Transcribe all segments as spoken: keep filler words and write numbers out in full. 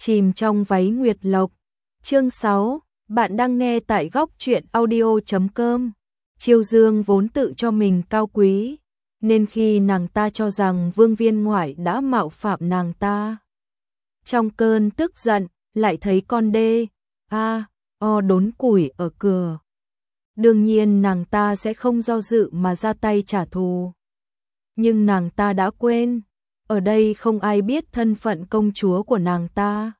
chìm trong váy nguyệt lộc. Chương sáu, bạn đang nghe tại góc truyện audio chấm com. Chiêu Dương vốn tự cho mình cao quý, nên khi nàng ta cho rằng Vương Viên Ngoại đã mạo phạm nàng ta, trong cơn tức giận, lại thấy con đê, a, o đốn củi ở cửa. Đương nhiên nàng ta sẽ không do dự mà ra tay trả thù. Nhưng nàng ta đã quên, ở đây không ai biết thân phận công chúa của nàng ta.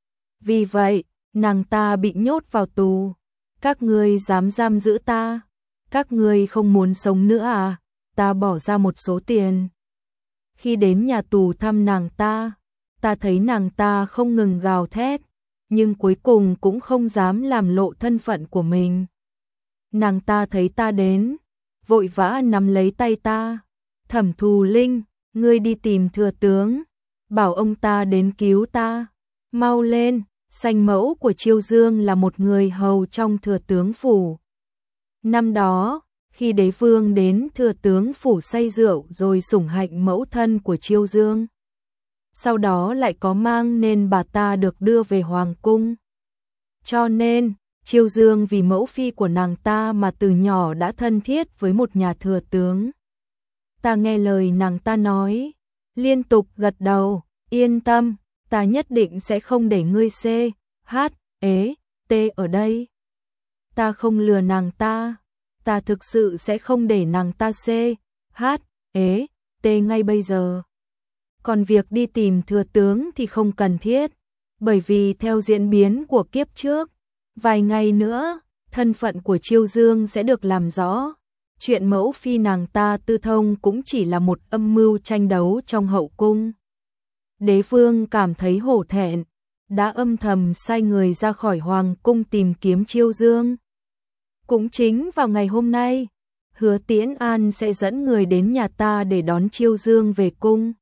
Vì vậy, nàng ta bị nhốt vào tù. Các ngươi dám giam giữ ta? Các ngươi không muốn sống nữa à? Ta bỏ ra một số tiền. Khi đến nhà tù thăm nàng ta, ta thấy nàng ta không ngừng gào thét, nhưng cuối cùng cũng không dám làm lộ thân phận của mình. Nàng ta thấy ta đến, vội vã nắm lấy tay ta. Thẩm Thù Linh, ngươi đi tìm thừa tướng, bảo ông ta đến cứu ta. Mau lên, sanh mẫu của Chiêu Dương là một người hầu trong thừa tướng phủ. Năm đó, khi đế vương đến thừa tướng phủ say rượu rồi sủng hạnh mẫu thân của Chiêu Dương. Sau đó lại có mang nên bà ta được đưa về hoàng cung. Cho nên, Chiêu Dương vì mẫu phi của nàng ta mà từ nhỏ đã thân thiết với một nhà thừa tướng. Ta nghe lời nàng ta nói, liên tục gật đầu, yên tâm, ta nhất định sẽ không để ngươi C, H, ế, T ở đây. Ta không lừa nàng ta, ta thực sự sẽ không để nàng ta C, H, ế, T ngay bây giờ. Còn việc đi tìm thừa tướng thì không cần thiết, bởi vì theo diễn biến của kiếp trước, vài ngày nữa, thân phận của Chiêu Dương sẽ được làm rõ. Chuyện mẫu phi nàng ta tư thông cũng chỉ là một âm mưu tranh đấu trong hậu cung. Đế vương cảm thấy hổ thẹn, đã âm thầm sai người ra khỏi hoàng cung tìm kiếm Chiêu Dương. Cũng chính vào ngày hôm nay, Hứa Tiễn An sẽ dẫn người đến nhà ta để đón Chiêu Dương về cung.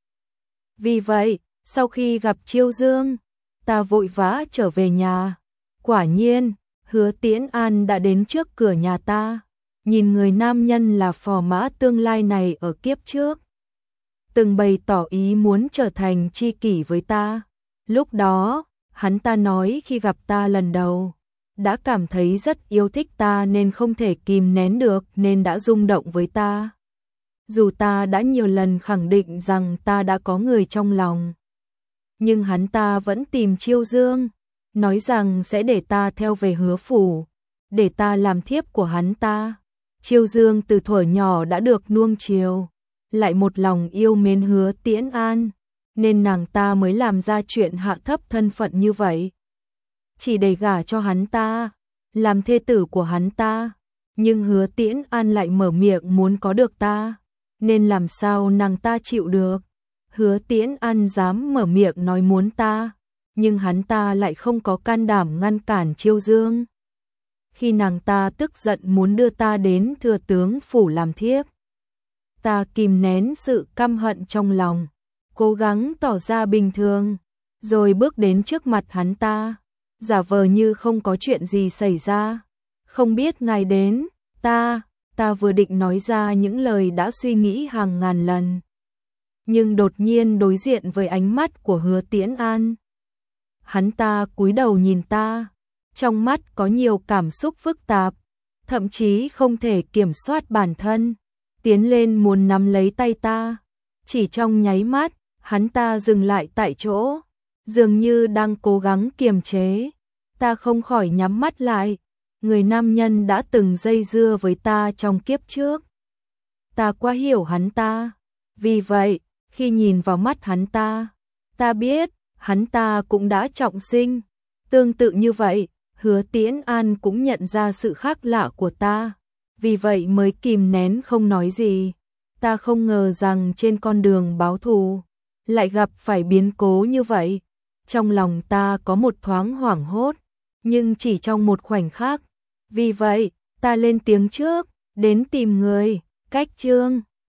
Vì vậy, sau khi gặp Chiêu Dương, ta vội vã trở về nhà. Quả nhiên, Hứa Tiễn An đã đến trước cửa nhà ta. Nhìn người nam nhân là phò mã tương lai này ở kiếp trước, từng bày tỏ ý muốn trở thành tri kỷ với ta. Lúc đó, hắn ta nói khi gặp ta lần đầu, đã cảm thấy rất yêu thích ta nên không thể kìm nén được nên đã rung động với ta. Dù ta đã nhiều lần khẳng định rằng ta đã có người trong lòng, nhưng hắn ta vẫn tìm Chiêu Dương, nói rằng sẽ để ta theo về Hứa phủ, để ta làm thiếp của hắn ta. Chiêu Dương từ thuở nhỏ đã được nuông chiều, lại một lòng yêu mến Hứa Tiễn An, nên nàng ta mới làm ra chuyện hạ thấp thân phận như vậy. Chỉ để gả cho hắn ta, làm thê tử của hắn ta, nhưng Hứa Tiễn An lại mở miệng muốn có được ta, nên làm sao nàng ta chịu được. Hứa Tiễn An dám mở miệng nói muốn ta, nhưng hắn ta lại không có can đảm ngăn cản Chiêu Dương. Khi nàng ta tức giận muốn đưa ta đến thừa tướng phủ làm thiếp, ta kìm nén sự căm hận trong lòng, cố gắng tỏ ra bình thường, rồi bước đến trước mặt hắn ta, giả vờ như không có chuyện gì xảy ra. Không biết ngài đến, ta, ta vừa định nói ra những lời đã suy nghĩ hàng ngàn lần. Nhưng đột nhiên đối diện với ánh mắt của Hứa Tiễn An. Hắn ta cúi đầu nhìn ta, trong mắt có nhiều cảm xúc phức tạp, thậm chí không thể kiểm soát bản thân, tiến lên muốn nắm lấy tay ta. Chỉ trong nháy mắt, hắn ta dừng lại tại chỗ, dường như đang cố gắng kiềm chế. Ta không khỏi nhắm mắt lại, người nam nhân đã từng dây dưa với ta trong kiếp trước. Ta quá hiểu hắn ta, vì vậy, khi nhìn vào mắt hắn ta, ta biết, hắn ta cũng đã trọng sinh. Tương tự như vậy, Hứa Tiễn An cũng nhận ra sự khác lạ của ta, vì vậy mới kìm nén không nói gì. Ta không ngờ rằng trên con đường báo thù, lại gặp phải biến cố như vậy. Trong lòng ta có một thoáng hoảng hốt, nhưng chỉ trong một khoảnh khắc. Vì vậy, ta lên tiếng trước, đến tìm người, cách Trương.